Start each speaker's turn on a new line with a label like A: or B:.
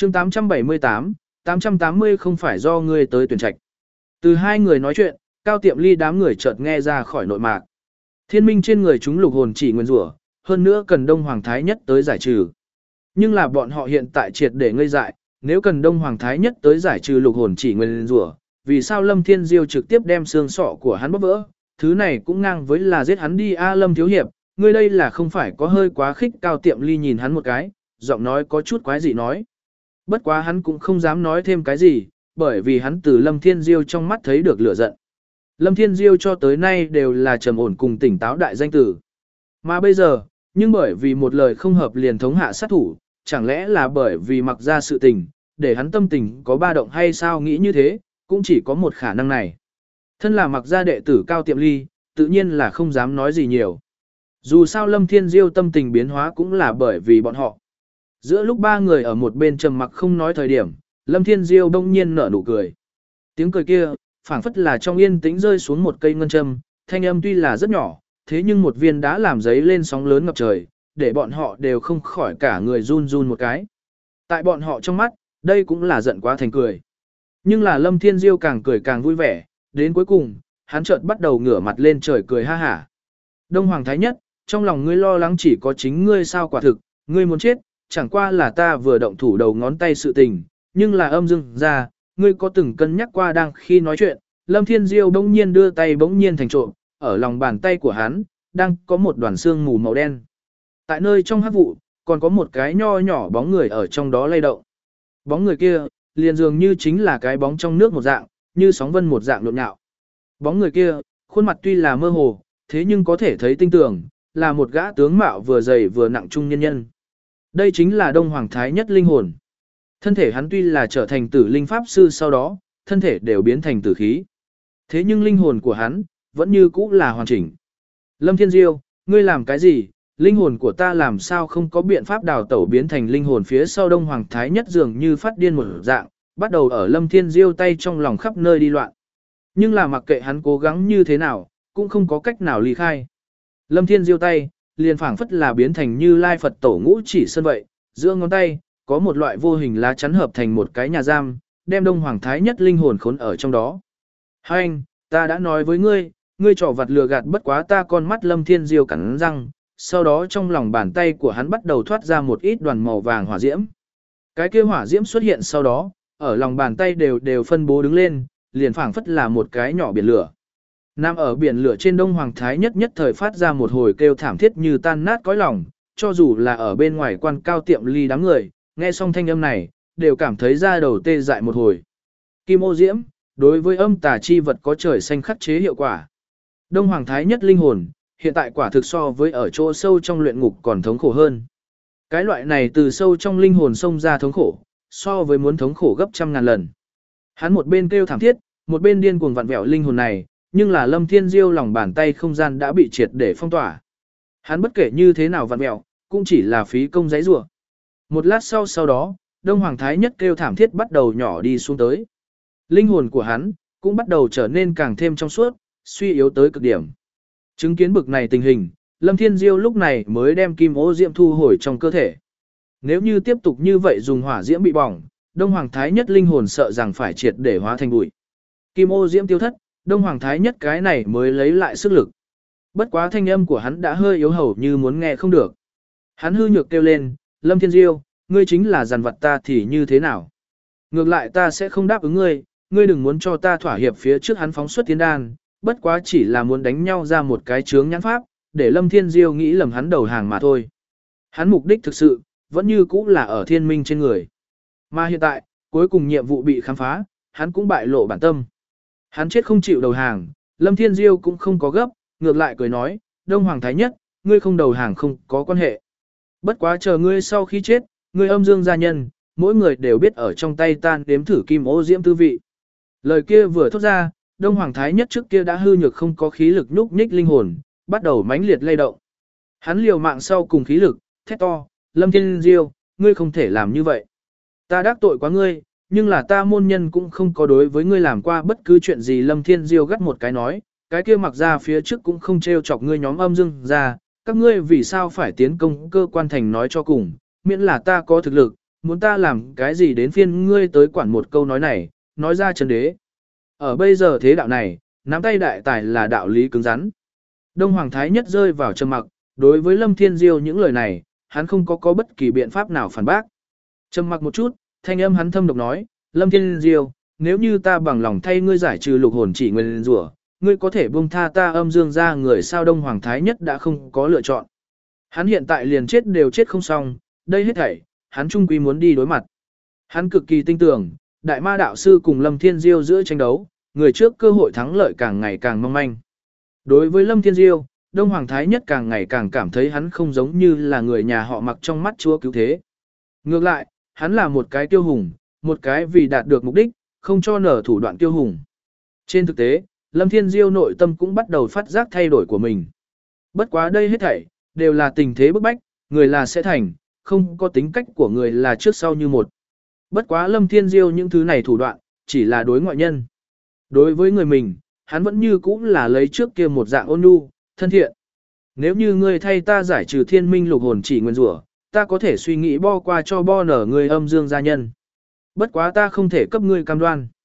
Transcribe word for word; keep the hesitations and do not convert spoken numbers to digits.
A: chương tám trăm bảy mươi tám, tám trăm tám mươi không phải do ngươi tới tuyển trạch. Từ hai người nói chuyện, Cao Tiệm Ly đám người chợt nghe ra khỏi nội mạc. Thiên minh trên người chúng lục hồn chỉ nguyên rủa, hơn nữa cần Đông Hoàng Thái Nhất tới giải trừ. Nhưng là bọn họ hiện tại triệt để ngây dại, nếu cần Đông Hoàng Thái Nhất tới giải trừ lục hồn chỉ nguyên rủa, vì sao Lâm Thiên Diêu trực tiếp đem xương sọ của hắn bóp vỡ, thứ này cũng ngang với là giết hắn đi a Lâm thiếu hiệp, ngươi đây là không phải có hơi quá khích. Cao Tiệm Ly nhìn hắn một cái, giọng nói có chút quái dị nói. Bất quá hắn cũng không dám nói thêm cái gì, bởi vì hắn từ Lâm Thiên Diêu trong mắt thấy được lửa giận. Lâm Thiên Diêu cho tới nay đều là trầm ổn cùng tỉnh táo đại danh tử. Mà bây giờ, nhưng bởi vì một lời không hợp liền thống hạ sát thủ, chẳng lẽ là bởi vì mặc ra sự tình, để hắn tâm tình có ba động hay sao? Nghĩ như thế, cũng chỉ có một khả năng này. Thân là mặc ra đệ tử Cao Tiệm Ly, tự nhiên là không dám nói gì nhiều. Dù sao Lâm Thiên Diêu tâm tình biến hóa cũng là bởi vì bọn họ. Giữa lúc ba người ở một bên trầm mặc không nói thời điểm, Lâm Thiên Diêu bỗng nhiên nở nụ cười. Tiếng cười kia, phảng phất là trong yên tĩnh rơi xuống một cây ngân châm, thanh âm tuy là rất nhỏ, thế nhưng một viên đã làm giấy lên sóng lớn ngập trời, để bọn họ đều không khỏi cả người run run một cái. Tại bọn họ trong mắt, đây cũng là giận quá thành cười. Nhưng là Lâm Thiên Diêu càng cười càng vui vẻ, đến cuối cùng, hắn chợt bắt đầu ngửa mặt lên trời cười ha hả. Đông Hoàng Thái Nhất, trong lòng ngươi lo lắng chỉ có chính ngươi sao? Quả thực, ngươi muốn chết, chẳng qua là ta vừa động thủ đầu ngón tay sự tình, nhưng là âm dương ra, ngươi có từng cân nhắc qua? Đang khi nói chuyện, Lâm Thiên Diêu bỗng nhiên đưa tay bỗng nhiên thành trộm, ở lòng bàn tay của hắn, đang có một đoàn xương mù màu đen. Tại nơi trong hắc vụ, còn có một cái nho nhỏ bóng người ở trong đó lay động. Bóng người kia, liền dường như chính là cái bóng trong nước một dạng, như sóng vân một dạng nhộn nhạo. Bóng người kia, khuôn mặt tuy là mơ hồ, thế nhưng có thể thấy tinh tường, là một gã tướng mạo vừa dày vừa nặng trung nhân nhân. Đây chính là Đông Hoàng Thái Nhất linh hồn. Thân thể hắn tuy là trở thành tử linh pháp sư, sau đó, thân thể đều biến thành tử khí. Thế nhưng linh hồn của hắn, vẫn như cũ là hoàn chỉnh. Lâm Thiên Diêu, ngươi làm cái gì? Linh hồn của ta làm sao không có biện pháp đào tẩu biến thành linh hồn phía sau? Đông Hoàng Thái Nhất dường như phát điên một dạng, bắt đầu ở Lâm Thiên Diêu tay trong lòng khắp nơi đi loạn. Nhưng là mặc kệ hắn cố gắng như thế nào, cũng không có cách nào ly khai. Lâm Thiên Diêu tay, liền phảng phất là biến thành Như Lai Phật Tổ ngũ chỉ sơn vậy, giữa ngón tay, có một loại vô hình lá chắn hợp thành một cái nhà giam, đem Đông Hoàng Thái Nhất linh hồn khốn ở trong đó. Hành, ta đã nói với ngươi, ngươi trò vặt lừa gạt bất quá ta con mắt. Lâm Thiên Diêu cắn răng, sau đó trong lòng bàn tay của hắn bắt đầu thoát ra một ít đoàn màu vàng hỏa diễm. Cái kia hỏa diễm xuất hiện sau đó, ở lòng bàn tay đều đều phân bố đứng lên, liền phảng phất là một cái nhỏ biển lửa. Nằm ở biển lửa trên, Đông Hoàng Thái Nhất nhất thời phát ra một hồi kêu thảm thiết như tan nát cõi lòng, cho dù là ở bên ngoài quan Cao Tiệm Ly đám người, nghe xong thanh âm này, đều cảm thấy da đầu tê dại một hồi. Kim ô diễm, đối với âm tà chi vật có trời xanh khắc chế hiệu quả. Đông Hoàng Thái Nhất linh hồn, hiện tại quả thực so với ở chỗ sâu trong luyện ngục còn thống khổ hơn. Cái loại này từ sâu trong linh hồn xông ra thống khổ, so với muốn thống khổ gấp trăm ngàn lần. Hắn một bên kêu thảm thiết, một bên điên cuồng vặn vẹo linh hồn này, nhưng là Lâm Thiên Diêu lòng bàn tay không gian đã bị triệt để phong tỏa. Hắn bất kể như thế nào vặn vẹo, cũng chỉ là phí công giấy rủa. Một lát sau sau đó, Đông Hoàng Thái Nhất kêu thảm thiết bắt đầu nhỏ đi xuống tới. Linh hồn của hắn cũng bắt đầu trở nên càng thêm trong suốt, suy yếu tới cực điểm. Chứng kiến bực này tình hình, Lâm Thiên Diêu lúc này mới đem kim ô diễm thu hồi trong cơ thể. Nếu như tiếp tục như vậy dùng hỏa diễm bị bỏng, Đông Hoàng Thái Nhất linh hồn sợ rằng phải triệt để hóa thành bụi. Kim ô diễm tiêu thất, Đông Hoàng Thái Nhất cái này mới lấy lại sức lực. Bất quá thanh âm của hắn đã hơi yếu hầu như muốn nghe không được. Hắn hư nhược kêu lên, Lâm Thiên Diêu, ngươi chính là dằn vặt ta thì như thế nào? Ngược lại ta sẽ không đáp ứng ngươi, ngươi đừng muốn cho ta thỏa hiệp. Phía trước hắn phóng xuất tiến đan, bất quá chỉ là muốn đánh nhau ra một cái chướng nhãn pháp, để Lâm Thiên Diêu nghĩ lầm hắn đầu hàng mà thôi. Hắn mục đích thực sự, vẫn như cũ là ở thiên minh trên người. Mà hiện tại, cuối cùng nhiệm vụ bị khám phá, hắn cũng bại lộ bản tâm. Hắn chết không chịu đầu hàng, Lâm Thiên Diêu cũng không có gấp, ngược lại cười nói, Đông Hoàng Thái Nhất, ngươi không đầu hàng không có quan hệ. Bất quá chờ ngươi sau khi chết, ngươi âm dương gia nhân, mỗi người đều biết ở trong tay tan đếm thử kim ô diễm tư vị. Lời kia vừa thốt ra, Đông Hoàng Thái Nhất trước kia đã hư nhược không có khí lực nhúc nhích linh hồn, bắt đầu mãnh liệt lay động. Hắn liều mạng sau cùng khí lực, thét to, Lâm Thiên Diêu, ngươi không thể làm như vậy. Ta đắc tội quá ngươi, nhưng là ta môn nhân cũng không có đối với ngươi làm qua bất cứ chuyện gì. Lâm Thiên Diêu gắt một cái nói, cái kia mặc ra phía trước cũng không trêu chọc ngươi nhóm âm dương ra, các ngươi vì sao phải tiến công cơ quan thành nói cho cùng, miễn là ta có thực lực, muốn ta làm cái gì đến phiên ngươi tới quản một câu nói này, nói ra chân đế. Ở bây giờ thế đạo này, nắm tay đại tài là đạo lý cứng rắn. Đông Hoàng Thái Nhất rơi vào trầm mặc, đối với Lâm Thiên Diêu những lời này, hắn không có có bất kỳ biện pháp nào phản bác. Trầm mặc một chút, thanh âm hắn thâm độc nói, Lâm Thiên Diêu, nếu như ta bằng lòng thay ngươi giải trừ lục hồn chỉ nguyên rủa, ngươi có thể buông tha ta âm dương ra người sao Đông Hoàng Thái Nhất đã không có lựa chọn. Hắn hiện tại liền chết đều chết không xong, đây hết thảy, hắn trung quy muốn đi đối mặt. Hắn cực kỳ tin tưởng, Đại Ma Đạo Sư cùng Lâm Thiên Diêu giữa tranh đấu, người trước cơ hội thắng lợi càng ngày càng mong manh. Đối với Lâm Thiên Diêu, Đông Hoàng Thái Nhất càng ngày càng cảm thấy hắn không giống như là người nhà họ Mặc trong mắt Chúa cứu thế. Ngược lại, hắn là một cái tiêu hùng, một cái vì đạt được mục đích, không cho nở thủ đoạn tiêu hùng. Trên thực tế, Lâm Thiên Diêu nội tâm cũng bắt đầu phát giác thay đổi của mình. Bất quá đây hết thảy, đều là tình thế bức bách, người là sẽ thành, không có tính cách của người là trước sau như một. Bất quá Lâm Thiên Diêu những thứ này thủ đoạn, chỉ là đối ngoại nhân. Đối với người mình, hắn vẫn như cũ là lấy trước kia một dạng ôn nhu, thân thiện. Nếu như ngươi thay ta giải trừ thiên minh lục hồn chỉ nguyên rủa, ta có thể suy nghĩ bo qua cho bo nở người âm dương gia nhân. Bất quá ta không thể cấp ngươi cam đoan.